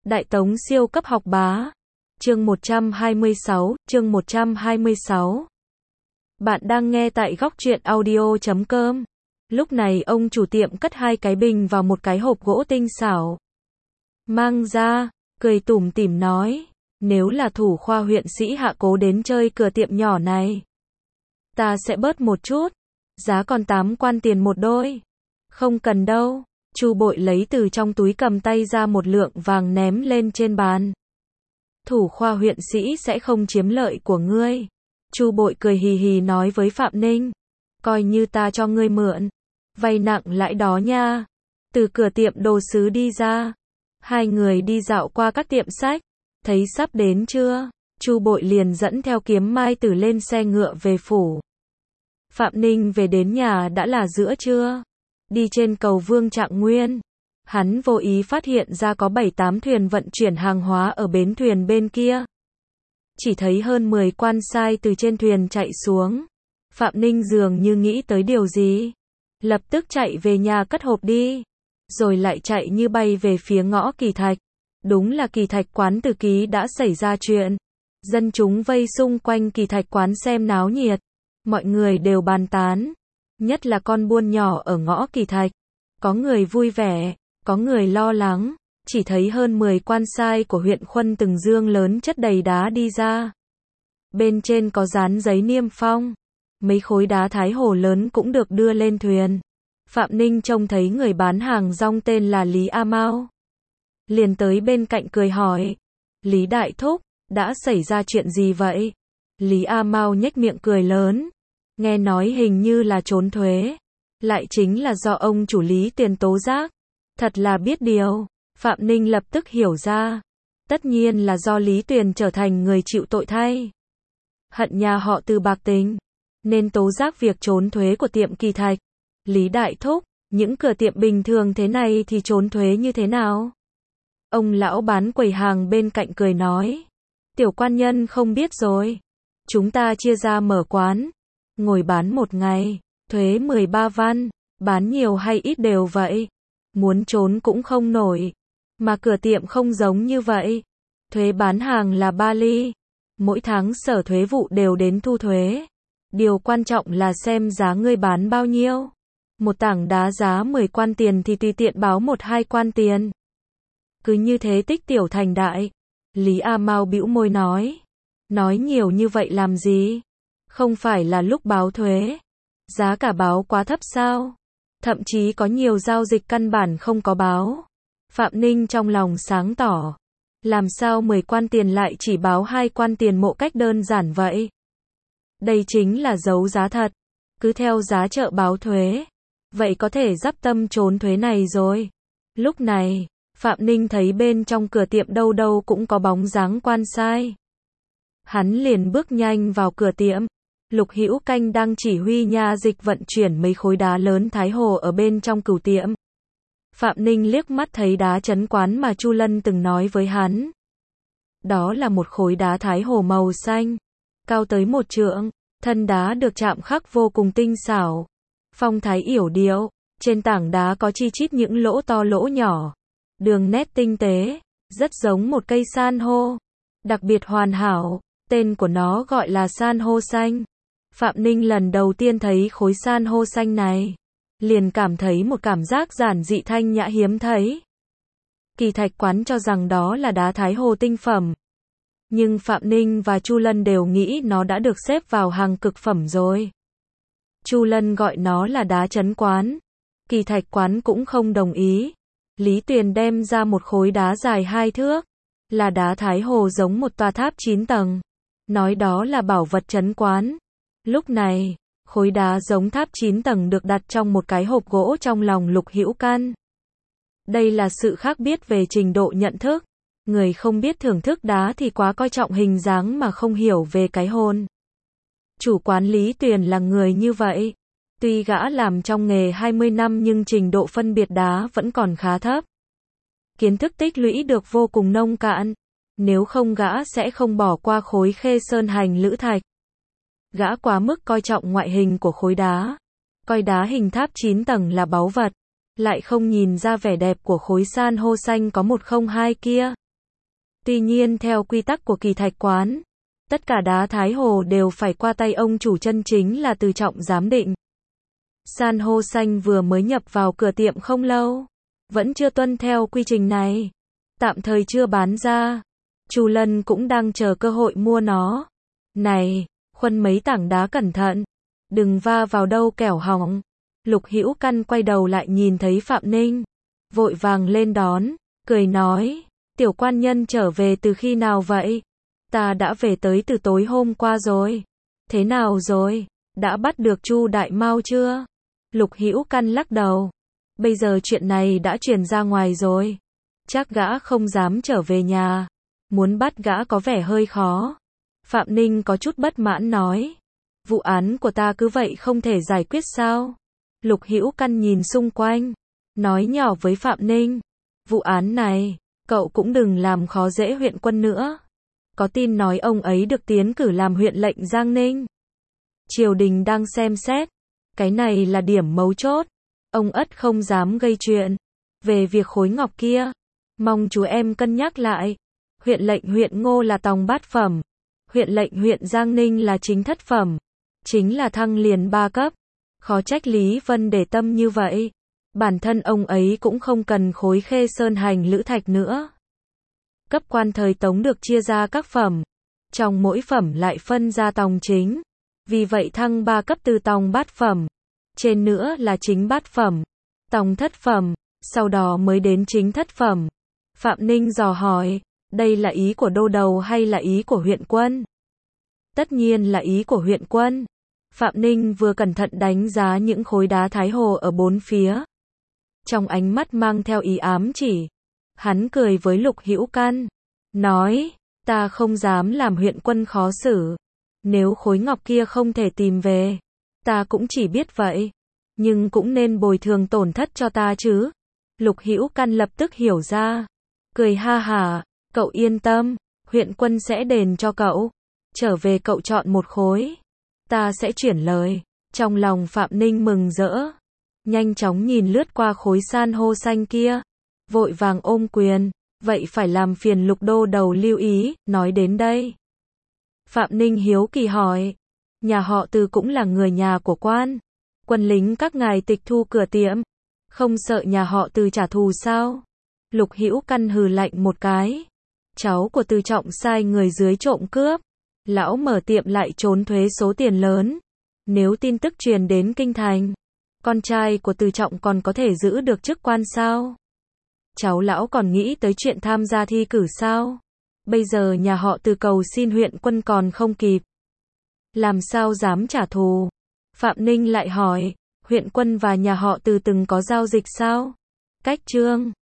Đại Tống siêu cấp học bá. Chương 126, chương 126. Bạn đang nghe tại góc truyện audio.com. Lúc này ông chủ tiệm cất hai cái bình vào một cái hộp gỗ tinh xảo. Mang ra, cười tủm tỉm nói, nếu là thủ khoa huyện sĩ Hạ Cố đến chơi cửa tiệm nhỏ này, ta sẽ bớt một chút, giá còn 8 quan tiền một đôi. Không cần đâu. Chu Bội lấy từ trong túi cầm tay ra một lượng vàng ném lên trên bàn. Thủ khoa huyện sĩ sẽ không chiếm lợi của ngươi. Chu Bội cười hì hì nói với Phạm Ninh, coi như ta cho ngươi mượn, vay nặng lãi đó nha. Từ cửa tiệm đồ sứ đi ra, hai người đi dạo qua các tiệm sách, thấy sắp đến trưa, Chu Bội liền dẫn theo Kiếm Mai Tử lên xe ngựa về phủ. Phạm Ninh về đến nhà đã là giữa trưa. Đi trên cầu Vương Trạng Nguyên, hắn vô ý phát hiện ra có 7-8 thuyền vận chuyển hàng hóa ở bến thuyền bên kia. Chỉ thấy hơn 10 quan sai từ trên thuyền chạy xuống. Phạm Ninh dường như nghĩ tới điều gì, lập tức chạy về nhà cất hộp đi, rồi lại chạy như bay về phía ngõ Kỳ Thạch. Đúng là Kỳ Thạch quán Từ Ký đã xảy ra chuyện. Dân chúng vây xung quanh Kỳ Thạch quán xem náo nhiệt, mọi người đều bàn tán. Nhất là con buôn nhỏ ở ngõ Kỳ Thạch. Có người vui vẻ, có người lo lắng. Chỉ thấy hơn 10 quan sai của huyện Khuân từng dương lớn chất đầy đá đi ra. Bên trên có dán giấy niêm phong. Mấy khối đá Thái Hồ lớn cũng được đưa lên thuyền. Phạm Ninh trông thấy người bán hàng rong tên là Lý A Mao, liền tới bên cạnh cười hỏi, Lý Đại Thúc, đã xảy ra chuyện gì vậy? Lý A Mao nhếch miệng cười lớn, nghe nói hình như là trốn thuế, lại chính là do ông chủ Lý Tuyền tố giác. Thật là biết điều. Phạm Ninh lập tức hiểu ra, tất nhiên là do Lý Tuyền trở thành người chịu tội thay. Hận nhà họ Từ bạc tính, nên tố giác việc trốn thuế của tiệm Kỳ Thạch. Lý Đại Thúc, những cửa tiệm bình thường thế này thì trốn thuế như thế nào? Ông lão bán quầy hàng bên cạnh cười nói, tiểu quan nhân không biết rồi. Chúng ta chia ra mở quán, ngồi bán một ngày, thuế 13 văn, bán nhiều hay ít đều vậy. Muốn trốn cũng không nổi. Mà cửa tiệm không giống như vậy. Thuế bán hàng là 3 ly. Mỗi tháng sở thuế vụ đều đến thu thuế. Điều quan trọng là xem giá ngươi bán bao nhiêu. Một tảng đá giá 10 quan tiền thì tùy tiện báo 1-2 quan tiền. Cứ như thế tích tiểu thành đại. Lý A Mao bĩu môi nói. Nói nhiều như vậy làm gì? Không phải là lúc báo thuế, giá cả báo quá thấp sao? Thậm chí có nhiều giao dịch căn bản không có báo. Phạm Ninh trong lòng sáng tỏ. Làm sao 10 quan tiền lại chỉ báo 2 quan tiền một cách đơn giản vậy? Đây chính là giấu giá thật. Cứ theo giá chợ báo thuế. Vậy có thể dắp tâm trốn thuế này rồi. Lúc này, Phạm Ninh thấy bên trong cửa tiệm đâu đâu cũng có bóng dáng quan sai. Hắn liền bước nhanh vào cửa tiệm. Lục Hữu Canh đang chỉ huy nha dịch vận chuyển mấy khối đá lớn Thái Hồ ở bên trong cửu tiệm. Phạm Ninh liếc mắt thấy đá trấn quán mà Chu Lân từng nói với hắn. Đó là một khối đá Thái Hồ màu xanh, cao tới 1 trượng, thân đá được chạm khắc vô cùng tinh xảo, phong thái yểu điệu, trên tảng đá có chi chít những lỗ to lỗ nhỏ, đường nét tinh tế, rất giống một cây san hô, đặc biệt hoàn hảo, tên của nó gọi là san hô xanh. Phạm Ninh lần đầu tiên thấy khối san hô xanh này, liền cảm thấy một cảm giác giản dị thanh nhã hiếm thấy. Kỳ Thạch quán cho rằng đó là đá Thái Hồ tinh phẩm, nhưng Phạm Ninh và Chu Lân đều nghĩ nó đã được xếp vào hàng cực phẩm rồi. Chu Lân gọi nó là đá trấn quán, Kỳ Thạch quán cũng không đồng ý. Lý Tuyền đem ra một khối đá dài 2 thước, là đá Thái Hồ giống một tòa tháp 9 tầng, nói đó là bảo vật trấn quán. Lúc này, khối đá giống tháp 9 tầng được đặt trong một cái hộp gỗ trong lòng Lục Hữu Căn. Đây là sự khác biệt về trình độ nhận thức. Người không biết thưởng thức đá thì quá coi trọng hình dáng mà không hiểu về cái hồn. Chủ quán Lý Tuyền là người như vậy. Tuy gã làm trong nghề 20 năm nhưng trình độ phân biệt đá vẫn còn khá thấp. Kiến thức tích lũy được vô cùng nông cạn. Nếu không gã sẽ không bỏ qua khối Khê Sơn Hành Lữ Thạch. Gã quá mức coi trọng ngoại hình của khối đá, coi đá hình tháp 9 tầng là báu vật, lại không nhìn ra vẻ đẹp của khối san hô xanh có 102 kia. Tuy nhiên theo quy tắc của Kỳ Thạch quán, tất cả đá Thái Hồ đều phải qua tay ông chủ chân chính là Từ Trọng giám định. San hô xanh vừa mới nhập vào cửa tiệm không lâu, vẫn chưa tuân theo quy trình này, tạm thời chưa bán ra. Chu Lân cũng đang chờ cơ hội mua nó. Này, khuân mấy tảng đá cẩn thận, đừng va vào đâu kẻo hỏng. Lục Hữu Căn quay đầu lại nhìn thấy Phạm Ninh, vội vàng lên đón, cười nói, tiểu quan nhân trở về từ khi nào vậy? Ta đã về tới từ tối hôm qua rồi. Thế nào rồi? Đã bắt được Chu Đại Mao chưa? Lục Hữu Căn lắc đầu. Bây giờ chuyện này đã truyền ra ngoài rồi. Chắc gã không dám trở về nhà. Muốn bắt gã có vẻ hơi khó. Phạm Ninh có chút bất mãn nói. Vụ án của ta cứ vậy không thể giải quyết sao? Lục Hữu Căn nhìn xung quanh, nói nhỏ với Phạm Ninh. Vụ án này, cậu cũng đừng làm khó dễ huyện quân nữa. Có tin nói ông ấy được tiến cử làm huyện lệnh Giang Ninh. Triều đình đang xem xét. Cái này là điểm mấu chốt. Ông ất không dám gây chuyện. Về việc khối ngọc kia, mong chú em cân nhắc lại. Huyện lệnh huyện Ngô là tòng bát phẩm. Huyện lệnh huyện Giang Ninh là chính thất phẩm. Chính là thăng liền 3 cấp. Khó trách Lý Vân để tâm như vậy. Bản thân ông ấy cũng không cần khối Khê Sơn Hành Lữ Thạch nữa. Cấp quan thời Tống được chia ra các phẩm. Trong mỗi phẩm lại phân ra tòng chính. Vì vậy thăng 3 cấp từ tòng bát phẩm. Trên nữa là chính bát phẩm. Tòng thất phẩm. Sau đó mới đến chính thất phẩm. Phạm Ninh dò hỏi. Đây là ý của đô đầu hay là ý của huyện quân? Tất nhiên là ý của huyện quân. Phạm Ninh vừa cẩn thận đánh giá những khối đá Thái Hồ ở bốn phía. Trong ánh mắt mang theo ý ám chỉ. Hắn cười với Lục Hữu Căn. Nói, ta không dám làm huyện quân khó xử. Nếu khối ngọc kia không thể tìm về, ta cũng chỉ biết vậy. Nhưng cũng nên bồi thường tổn thất cho ta chứ. Lục Hữu Căn lập tức hiểu ra. Cười ha hả, cậu yên tâm, huyện quân sẽ đền cho cậu. Trở về cậu chọn một khối. Ta sẽ chuyển lời. Trong lòng Phạm Ninh mừng rỡ. Nhanh chóng nhìn lướt qua khối san hô xanh kia. Vội vàng ôm quyền. Vậy phải làm phiền Lục đô đầu lưu ý. Nói đến đây, Phạm Ninh hiếu kỳ hỏi. Nhà họ Từ cũng là người nhà của quan. Quân lính các ngài tịch thu cửa tiệm. Không sợ nhà họ Từ trả thù sao? Lục Hữu Căn hừ lạnh một cái. Cháu của Từ Trọng sai người dưới trộm cướp. Lão mở tiệm lại trốn thuế số tiền lớn. Nếu tin tức truyền đến kinh thành, con trai của Từ Trọng còn có thể giữ được chức quan sao? Cháu lão còn nghĩ tới chuyện tham gia thi cử sao? Bây giờ nhà họ Từ cầu xin huyện quân còn không kịp. Làm sao dám trả thù? Phạm Ninh lại hỏi, huyện quân và nhà họ Từ từng có giao dịch sao? Cách chương